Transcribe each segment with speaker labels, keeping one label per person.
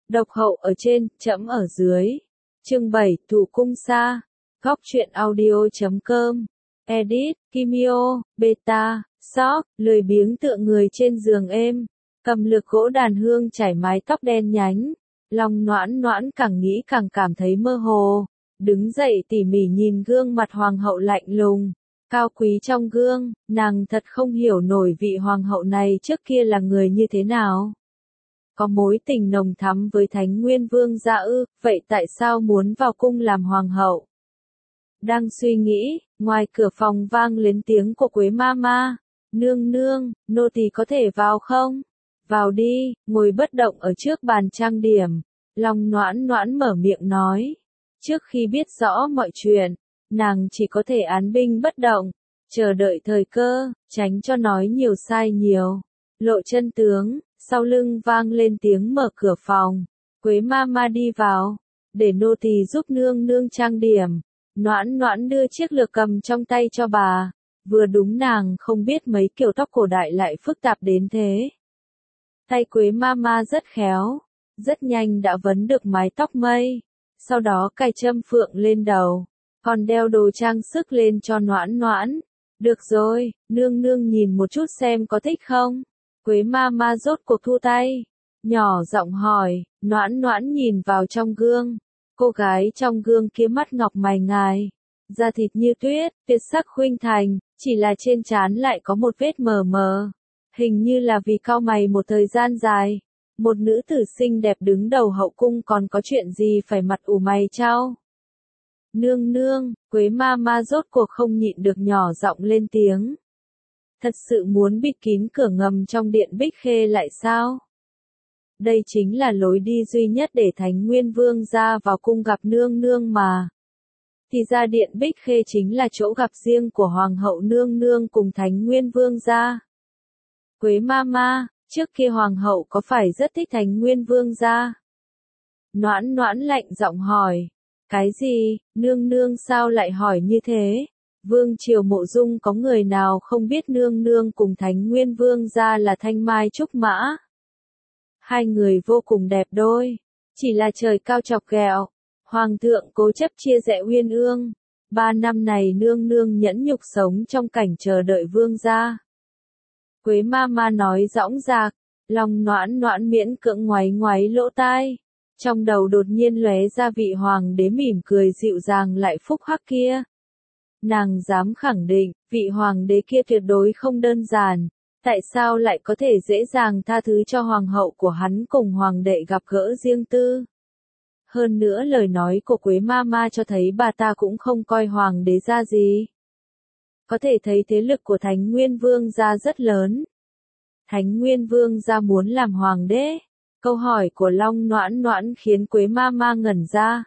Speaker 1: Độc hậu ở trên, trẫm ở dưới. Chương 7, Thủ cung xa. Góc truyện audio.com. Edit, Kimio, Beta, Shop, lười biếng tựa người trên giường êm. Cầm lược gỗ đàn hương chải mái tóc đen nhánh. Lòng noãn noãn càng nghĩ càng cảm thấy mơ hồ. Đứng dậy tỉ mỉ nhìn gương mặt hoàng hậu lạnh lùng. Cao quý trong gương, nàng thật không hiểu nổi vị hoàng hậu này trước kia là người như thế nào. Có mối tình nồng thắm với Thánh Nguyên Vương gia ư, vậy tại sao muốn vào cung làm hoàng hậu? Đang suy nghĩ, ngoài cửa phòng vang lên tiếng của Quế Mama. Nương nương, nô tỳ có thể vào không? Vào đi, ngồi bất động ở trước bàn trang điểm. Lòng noãn noãn mở miệng nói. Trước khi biết rõ mọi chuyện, nàng chỉ có thể án binh bất động, chờ đợi thời cơ, tránh cho nói nhiều sai nhiều. Lộ chân tướng, sau lưng vang lên tiếng mở cửa phòng. Quế Mama đi vào, để nô tỳ giúp nương nương trang điểm. Noãn noãn đưa chiếc lược cầm trong tay cho bà. Vừa đúng nàng không biết mấy kiểu tóc cổ đại lại phức tạp đến thế. Tay Quế Mama rất khéo, rất nhanh đã vấn được mái tóc mây. Sau đó cài châm phượng lên đầu, còn đeo đồ trang sức lên cho noãn noãn. Được rồi, nương nương nhìn một chút xem có thích không? Quế Mama rốt cuộc thu tay, nhỏ giọng hỏi. Noãn noãn nhìn vào trong gương. Cô gái trong gương kia mắt ngọc mày ngài, da thịt như tuyết, tuyệt sắc khuynh thành, chỉ là trên trán lại có một vết mờ mờ. Hình như là vì cau mày một thời gian dài. Một nữ tử xinh đẹp đứng đầu hậu cung còn có chuyện gì phải mặt ủ mày chau? Nương nương, Quế Mama rốt cuộc không nhịn được nhỏ giọng lên tiếng. Thật sự muốn bịt kín cửa ngầm trong điện Bích Khê lại sao? Đây chính là lối đi duy nhất để Thánh Nguyên Vương ra vào cung gặp nương nương mà. Thì ra điện Bích Khê chính là chỗ gặp riêng của Hoàng hậu nương nương cùng Thánh Nguyên Vương ra. Quế Mama, trước kia Hoàng hậu có phải rất thích Thánh Nguyên Vương ra? Noãn noãn lạnh giọng hỏi. Cái gì, nương nương sao lại hỏi như thế? Vương triều Mộ Dung có người nào không biết nương nương cùng Thánh Nguyên Vương ra là thanh mai trúc mã? Hai người vô cùng đẹp đôi, chỉ là trời cao chọc ghẹo. Hoàng thượng cố chấp chia rẽ uyên ương. 3 năm này nương nương nhẫn nhục sống trong cảnh chờ đợi vương gia. Quế Mama nói dõng dạc, lòng noãn noãn miễn cưỡng ngoáy ngoáy lỗ tai. Trong đầu đột nhiên lóe ra vị hoàng đế mỉm cười dịu dàng lại phúc hắc kia. Nàng dám khẳng định, vị hoàng đế kia tuyệt đối không đơn giản. Tại sao lại có thể dễ dàng tha thứ cho hoàng hậu của hắn cùng hoàng đệ gặp gỡ riêng tư? Hơn nữa lời nói của Quế Mama cho thấy bà ta cũng không coi hoàng đế ra gì. Có thể thấy thế lực của Thánh Nguyên Vương gia rất lớn. Thánh Nguyên Vương gia muốn làm hoàng đế. Câu hỏi của Long Noãn Noãn khiến Quế Mama ngẩn ra.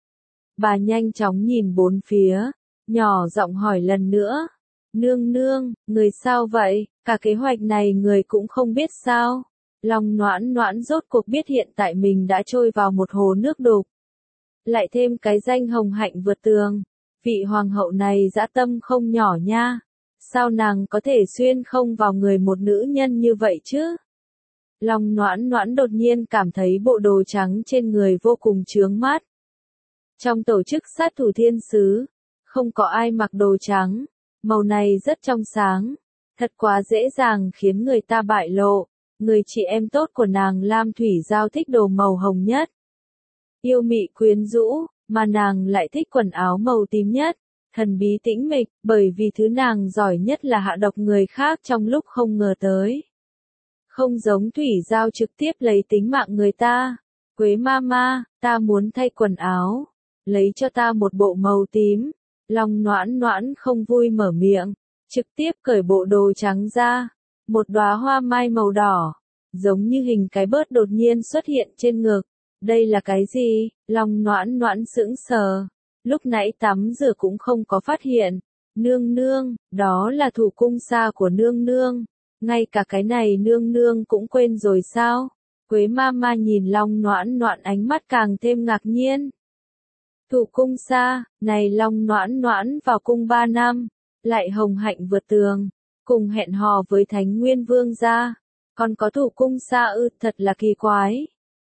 Speaker 1: Bà nhanh chóng nhìn bốn phía, nhỏ giọng hỏi lần nữa. Nương nương, người sao vậy? Cả kế hoạch này người cũng không biết sao? Long Noãn Noãn rốt cuộc biết hiện tại mình đã trôi vào một hồ nước đục. Lại thêm cái danh hồng hạnh vượt tường. Vị hoàng hậu này dã tâm không nhỏ nha. Sao nàng có thể xuyên không vào người một nữ nhân như vậy chứ? Long Noãn Noãn đột nhiên cảm thấy bộ đồ trắng trên người vô cùng chướng mắt. Trong tổ chức sát thủ thiên sứ, không có ai mặc đồ trắng. Màu này rất trong sáng. Thật quá dễ dàng khiến người ta bại lộ. Người chị em tốt của nàng Lam Thủy Giao thích đồ màu hồng nhất. Yêu mị quyến rũ, mà nàng lại thích quần áo màu tím nhất. Thần bí tĩnh mịch, bởi vì thứ nàng giỏi nhất là hạ độc người khác trong lúc không ngờ tới. Không giống Thủy Giao trực tiếp lấy tính mạng người ta. Quế Mama, ta muốn thay quần áo. Lấy cho ta một bộ màu tím. Long Noãn Noãn không vui mở miệng. Trực tiếp cởi bộ đồ trắng ra. Một đóa hoa mai màu đỏ. Giống như hình cái bớt đột nhiên xuất hiện trên ngực. Đây là cái gì? Long Noãn Noãn sững sờ. Lúc nãy tắm rửa cũng không có phát hiện. Nương nương, đó là thủ cung xa của nương nương. Ngay cả cái này nương nương cũng quên rồi sao? Quế Mama nhìn Long Noãn Noãn ánh mắt càng thêm ngạc nhiên. Thủ cung xa, này Long Noãn Noãn vào cung 3 năm, lại hồng hạnh vượt tường, cùng hẹn hò với Thánh Nguyên Vương gia, còn có thủ cung xa ư, thật là kỳ quái.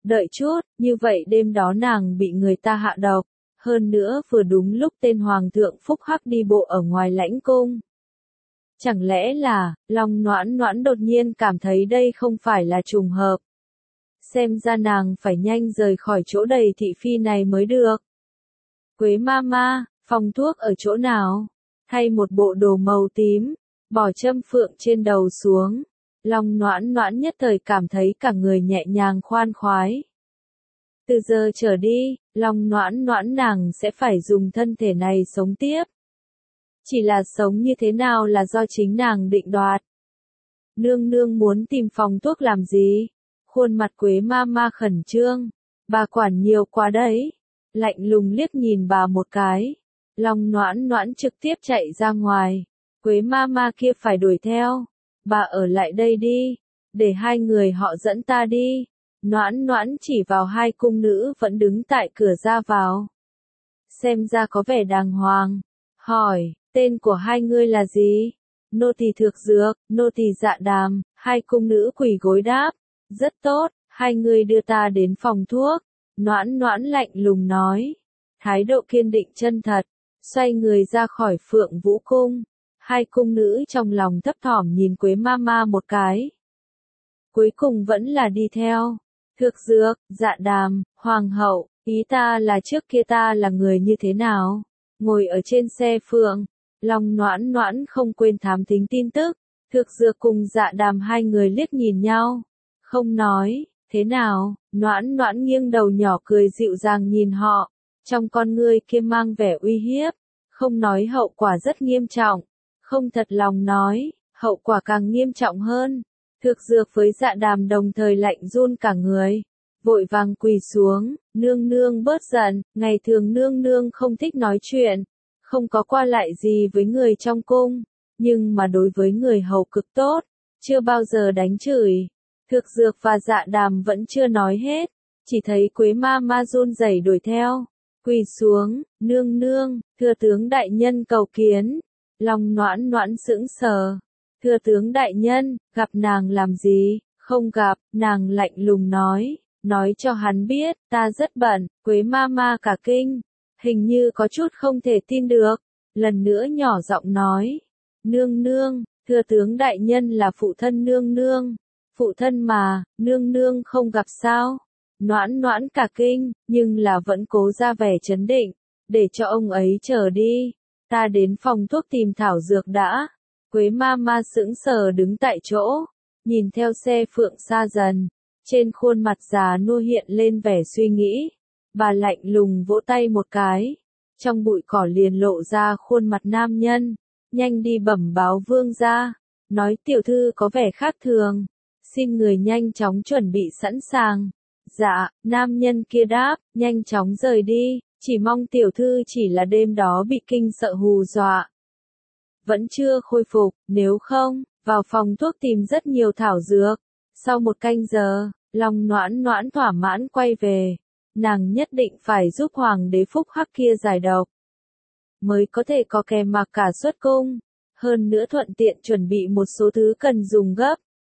Speaker 1: Đợi chút, như vậy đêm đó nàng bị người ta hạ độc, hơn nữa vừa đúng lúc tên Hoàng thượng Phúc Hắc đi bộ ở ngoài lãnh cung. Chẳng lẽ là, Long Noãn Noãn đột nhiên cảm thấy đây không phải là trùng hợp. Xem ra nàng phải nhanh rời khỏi chỗ đầy thị phi này mới được. Quế Mama, phòng thuốc ở chỗ nào? Thay một bộ đồ màu tím, bỏ châm phượng trên đầu xuống. Long Noãn Noãn nhất thời cảm thấy cả người nhẹ nhàng khoan khoái. Từ giờ trở đi, Long Noãn Noãn nàng sẽ phải dùng thân thể này sống tiếp. Chỉ là sống như thế nào là do chính nàng định đoạt. Nương nương muốn tìm phòng thuốc làm gì? Khuôn mặt Quế Mama khẩn trương. Bà quản nhiều quá đấy. Lạnh lùng liếc nhìn bà một cái. Long Noãn Noãn trực tiếp chạy ra ngoài. Quế Mama kia phải đuổi theo. Bà ở lại đây đi. Để hai người họ dẫn ta đi. Noãn Noãn chỉ vào hai cung nữ vẫn đứng tại cửa ra vào. Xem ra có vẻ đàng hoàng. Hỏi, tên của hai ngươi là gì? Nô tỳ Thược Dược, nô tỳ Dạ Đàm. Hai cung nữ quỳ gối đáp. Rất tốt, hai người đưa ta đến phòng thuốc. Noãn Noãn lạnh lùng nói. Thái độ kiên định chân thật. Xoay người ra khỏi Phượng Vũ Cung. Hai cung nữ trong lòng thấp thỏm nhìn Quế Mama một cái. Cuối cùng vẫn là đi theo. Thược Dược, Dạ Đàm, Hoàng hậu, ý ta là trước kia ta là người như thế nào? Ngồi ở trên xe Phượng. Long Noãn Noãn không quên thám thính tin tức. Thược Dược cùng Dạ Đàm hai người liếc nhìn nhau. Không nói, thế nào? Noãn Noãn nghiêng đầu nhỏ cười dịu dàng nhìn họ. Trong con ngươi kia mang vẻ uy hiếp. Không nói hậu quả rất nghiêm trọng. Không thật lòng nói, hậu quả càng nghiêm trọng hơn. Thược Dược với Dạ Đàm đồng thời lạnh run cả người. Vội vàng quỳ xuống, nương nương bớt giận, ngày thường nương nương không thích nói chuyện. Không có qua lại gì với người trong cung. Nhưng mà đối với người hầu cực tốt. Chưa bao giờ đánh chửi. Thược Dược và Dạ Đàm vẫn chưa nói hết. Chỉ thấy Quế Mama run rẩy đuổi theo. Quỳ xuống, nương nương, thưa tướng đại nhân cầu kiến. Long Noãn Noãn sững sờ. Thưa tướng đại nhân, gặp nàng làm gì? Không gặp, nàng lạnh lùng nói. Nói cho hắn biết, ta rất bận. Quế Mama cả kinh. Hình như có chút không thể tin được. Lần nữa nhỏ giọng nói. Nương nương, thưa tướng đại nhân là phụ thân nương nương. Phụ thân mà, nương nương không gặp sao? Noãn Noãn cả kinh, nhưng là vẫn cố ra vẻ trấn định. Để cho ông ấy chờ đi. Ta đến phòng thuốc tìm thảo dược đã. Quế Mama sững sờ đứng tại chỗ. Nhìn theo xe Phượng xa dần. Trên khuôn mặt già nua hiện lên vẻ suy nghĩ. Bà lạnh lùng vỗ tay một cái. Trong bụi cỏ liền lộ ra khuôn mặt nam nhân. Nhanh đi bẩm báo vương gia. Nói tiểu thư có vẻ khác thường. Xin người nhanh chóng chuẩn bị sẵn sàng. Dạ, nam nhân kia đáp, nhanh chóng rời đi. Chỉ mong tiểu thư chỉ là đêm đó bị kinh sợ hù dọa. Vẫn chưa khôi phục, nếu không, vào phòng thuốc tìm rất nhiều thảo dược. Sau một canh giờ, Long Noãn Noãn thỏa mãn quay về. Nàng nhất định phải giúp Hoàng đế Phúc Hắc kia giải độc. Mới có thể có kèm mặc cả xuất cung. Hơn nữa thuận tiện chuẩn bị một số thứ cần dùng gấp.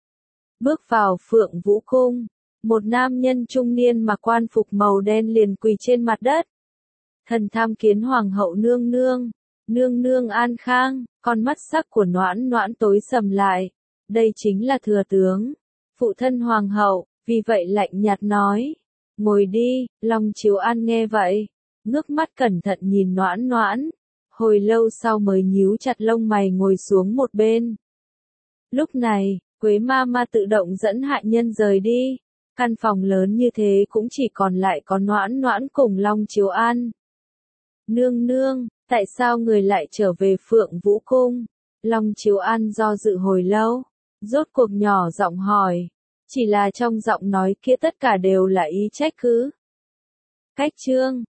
Speaker 1: Bước vào Phượng Vũ Cung. Một nam nhân trung niên mặc quan phục màu đen liền quỳ trên mặt đất. Thần tham kiến Hoàng hậu nương nương. Nương nương an khang, con mắt sắc của Noãn Noãn tối sầm lại. Đây chính là thừa tướng. Phụ thân Hoàng hậu, vì vậy lạnh nhạt nói. Ngồi đi, Long Chiếu An nghe vậy. Ngước mắt cẩn thận nhìn Noãn Noãn. Hồi lâu sau mới nhíu chặt lông mày ngồi xuống một bên. Lúc này, Quế Mama tự động dẫn hạ nhân rời đi. Căn phòng lớn như thế cũng chỉ còn lại có Noãn Noãn cùng Long Chiếu An. Nương nương, tại sao người lại trở về Phượng Vũ Cung? Long Chiếu An do dự hồi lâu. Rốt cuộc nhỏ giọng hỏi. Chỉ là trong giọng nói kia tất cả đều là ý trách cứ. Cách chương